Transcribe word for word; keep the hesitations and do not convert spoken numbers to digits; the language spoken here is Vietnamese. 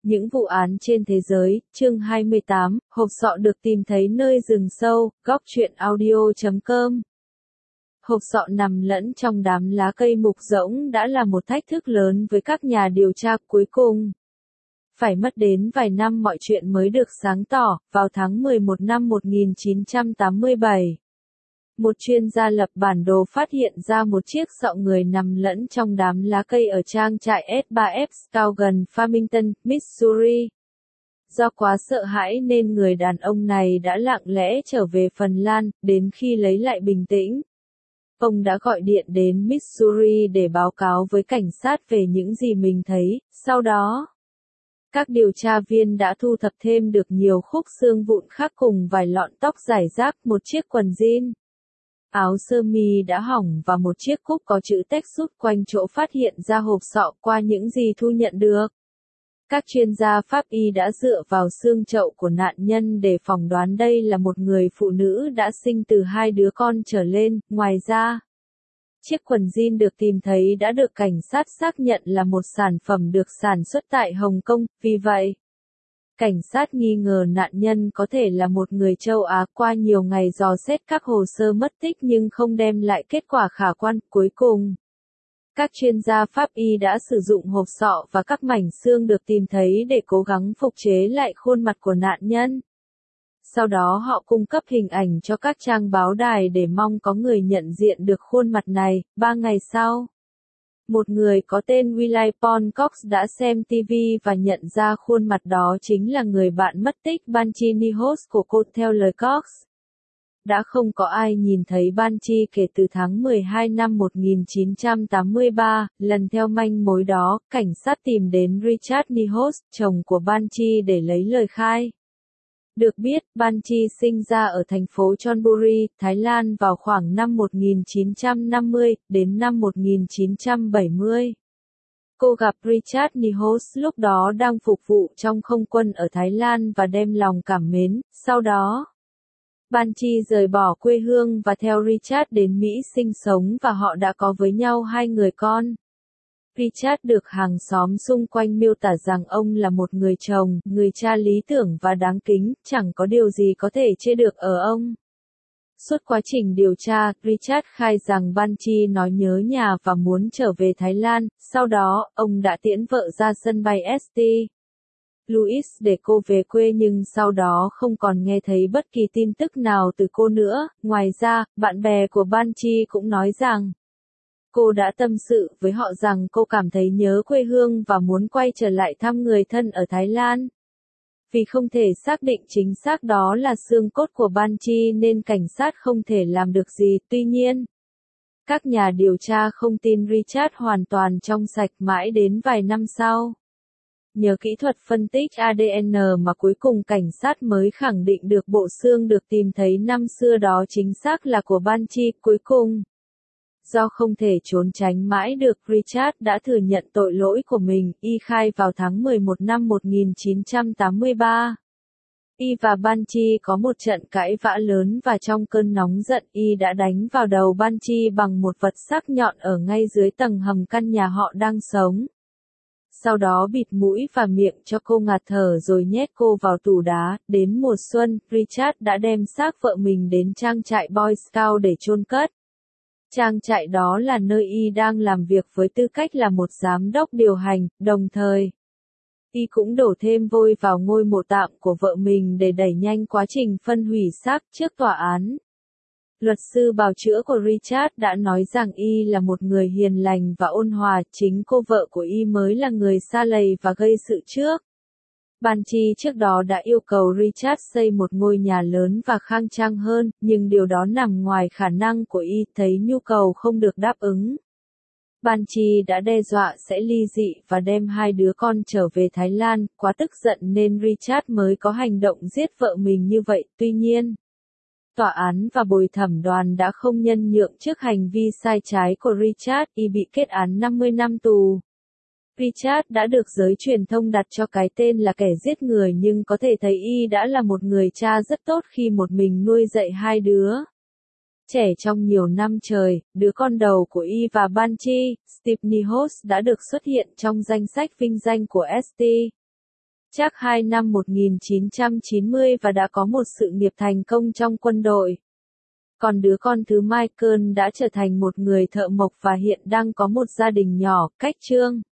Những vụ án trên thế giới, chương hai mươi tám, hộp sọ được tìm thấy nơi rừng sâu, góc truyện audio chấm com. Hộp sọ nằm lẫn trong đám lá cây mục rỗng đã là một thách thức lớn với các nhà điều tra cuối cùng. Phải mất đến vài năm mọi chuyện mới được sáng tỏ, vào tháng mười một năm một nghìn chín trăm tám mươi bảy. Một chuyên gia lập bản đồ phát hiện ra một chiếc sọ người nằm lẫn trong đám lá cây ở trang trại S ba F Scout gần Farmington, Missouri. Do quá sợ hãi nên người đàn ông này đã lặng lẽ trở về Phần Lan, đến khi lấy lại bình tĩnh. Ông đã gọi điện đến Missouri để báo cáo với cảnh sát về những gì mình thấy, sau đó các điều tra viên đã thu thập thêm được nhiều khúc xương vụn khác cùng vài lọn tóc rải rác, một chiếc quần jean, áo sơ mi đã hỏng và một chiếc cúc có chữ Texas quanh chỗ phát hiện ra hộp sọ. Qua những gì thu nhận được, các chuyên gia pháp y đã dựa vào xương chậu của nạn nhân để phỏng đoán đây là một người phụ nữ đã sinh từ hai đứa con trở lên. Ngoài ra, chiếc quần jean được tìm thấy đã được cảnh sát xác nhận là một sản phẩm được sản xuất tại Hồng Kông, vì vậy cảnh sát nghi ngờ nạn nhân có thể là một người châu Á. Qua nhiều ngày dò xét các hồ sơ mất tích nhưng không đem lại kết quả khả quan, cuối cùng các chuyên gia pháp y đã sử dụng hộp sọ và các mảnh xương được tìm thấy để cố gắng phục chế lại khuôn mặt của nạn nhân. Sau đó họ cung cấp hình ảnh cho các trang báo đài để mong có người nhận diện được khuôn mặt này. Ba ngày sau, một người có tên Willie Paul Cox đã xem ti vi và nhận ra khuôn mặt đó chính là người bạn mất tích Banshee Nichols của cô. Theo lời Cox, đã không có ai nhìn thấy Banshee kể từ tháng mười hai năm một nghìn chín trăm tám mươi ba. Lần theo manh mối đó, cảnh sát tìm đến Richard Nichols, chồng của Banshee, để lấy lời khai. Được biết, Banshee sinh ra ở thành phố Chonburi, Thái Lan vào khoảng năm một nghìn chín trăm năm mươi, đến năm một nghìn chín trăm bảy mươi. Cô gặp Richard Nichols lúc đó đang phục vụ trong không quân ở Thái Lan và đem lòng cảm mến. Sau đó, Banshee rời bỏ quê hương và theo Richard đến Mỹ sinh sống và họ đã có với nhau hai người con. Richard được hàng xóm xung quanh miêu tả rằng ông là một người chồng, người cha lý tưởng và đáng kính, chẳng có điều gì có thể chê được ở ông. Suốt quá trình điều tra, Richard khai rằng Banshee nói nhớ nhà và muốn trở về Thái Lan. Sau đó, ông đã tiễn vợ ra sân bay Saint Louis để cô về quê nhưng sau đó không còn nghe thấy bất kỳ tin tức nào từ cô nữa. Ngoài ra, bạn bè của Banshee cũng nói rằng cô đã tâm sự với họ rằng cô cảm thấy nhớ quê hương và muốn quay trở lại thăm người thân ở Thái Lan. Vì không thể xác định chính xác đó là xương cốt của Banshee nên cảnh sát không thể làm được gì. Tuy nhiên, các nhà điều tra không tin Richard hoàn toàn trong sạch mãi đến vài năm sau. Nhờ kỹ thuật phân tích a đê en mà cuối cùng cảnh sát mới khẳng định được bộ xương được tìm thấy năm xưa đó chính xác là của Banshee. Cuối cùng, do không thể trốn tránh mãi được, Richard đã thừa nhận tội lỗi của mình. Y khai vào tháng mười một năm một nghìn chín trăm tám mươi ba. Y và Banshee có một trận cãi vã lớn và trong cơn nóng giận Y đã đánh vào đầu Banshee bằng một vật sắc nhọn ở ngay dưới tầng hầm căn nhà họ đang sống. Sau đó bịt mũi và miệng cho cô ngạt thở rồi nhét cô vào tủ đá. Đến mùa xuân, Richard đã đem xác vợ mình đến trang trại Boy Scout để chôn cất. Trang trại đó là nơi Y đang làm việc với tư cách là một giám đốc điều hành, đồng thời Y cũng đổ thêm vôi vào ngôi mộ tạm của vợ mình để đẩy nhanh quá trình phân hủy xác. Trước tòa án, luật sư bào chữa của Richard đã nói rằng Y là một người hiền lành và ôn hòa, chính cô vợ của Y mới là người sa lầy và gây sự trước. Banshee trước đó đã yêu cầu Richard xây một ngôi nhà lớn và khang trang hơn, nhưng điều đó nằm ngoài khả năng của Y. Thấy nhu cầu không được đáp ứng, Banshee đã đe dọa sẽ ly dị và đem hai đứa con trở về Thái Lan. Quá tức giận nên Richard mới có hành động giết vợ mình như vậy. Tuy nhiên, tòa án và bồi thẩm đoàn đã không nhân nhượng trước hành vi sai trái của Richard. Y bị kết án năm mươi năm tù. Richard đã được giới truyền thông đặt cho cái tên là kẻ giết người nhưng có thể thấy Y đã là một người cha rất tốt khi một mình nuôi dạy hai đứa trẻ trong nhiều năm trời. Đứa con đầu của Y và Banshee, Steve Nichols, đã được xuất hiện trong danh sách vinh danh của St. Trác hai năm một nghìn chín trăm chín mươi và đã có một sự nghiệp thành công trong quân đội. Còn đứa con thứ Michael đã trở thành một người thợ mộc và hiện đang có một gia đình nhỏ. Cách chương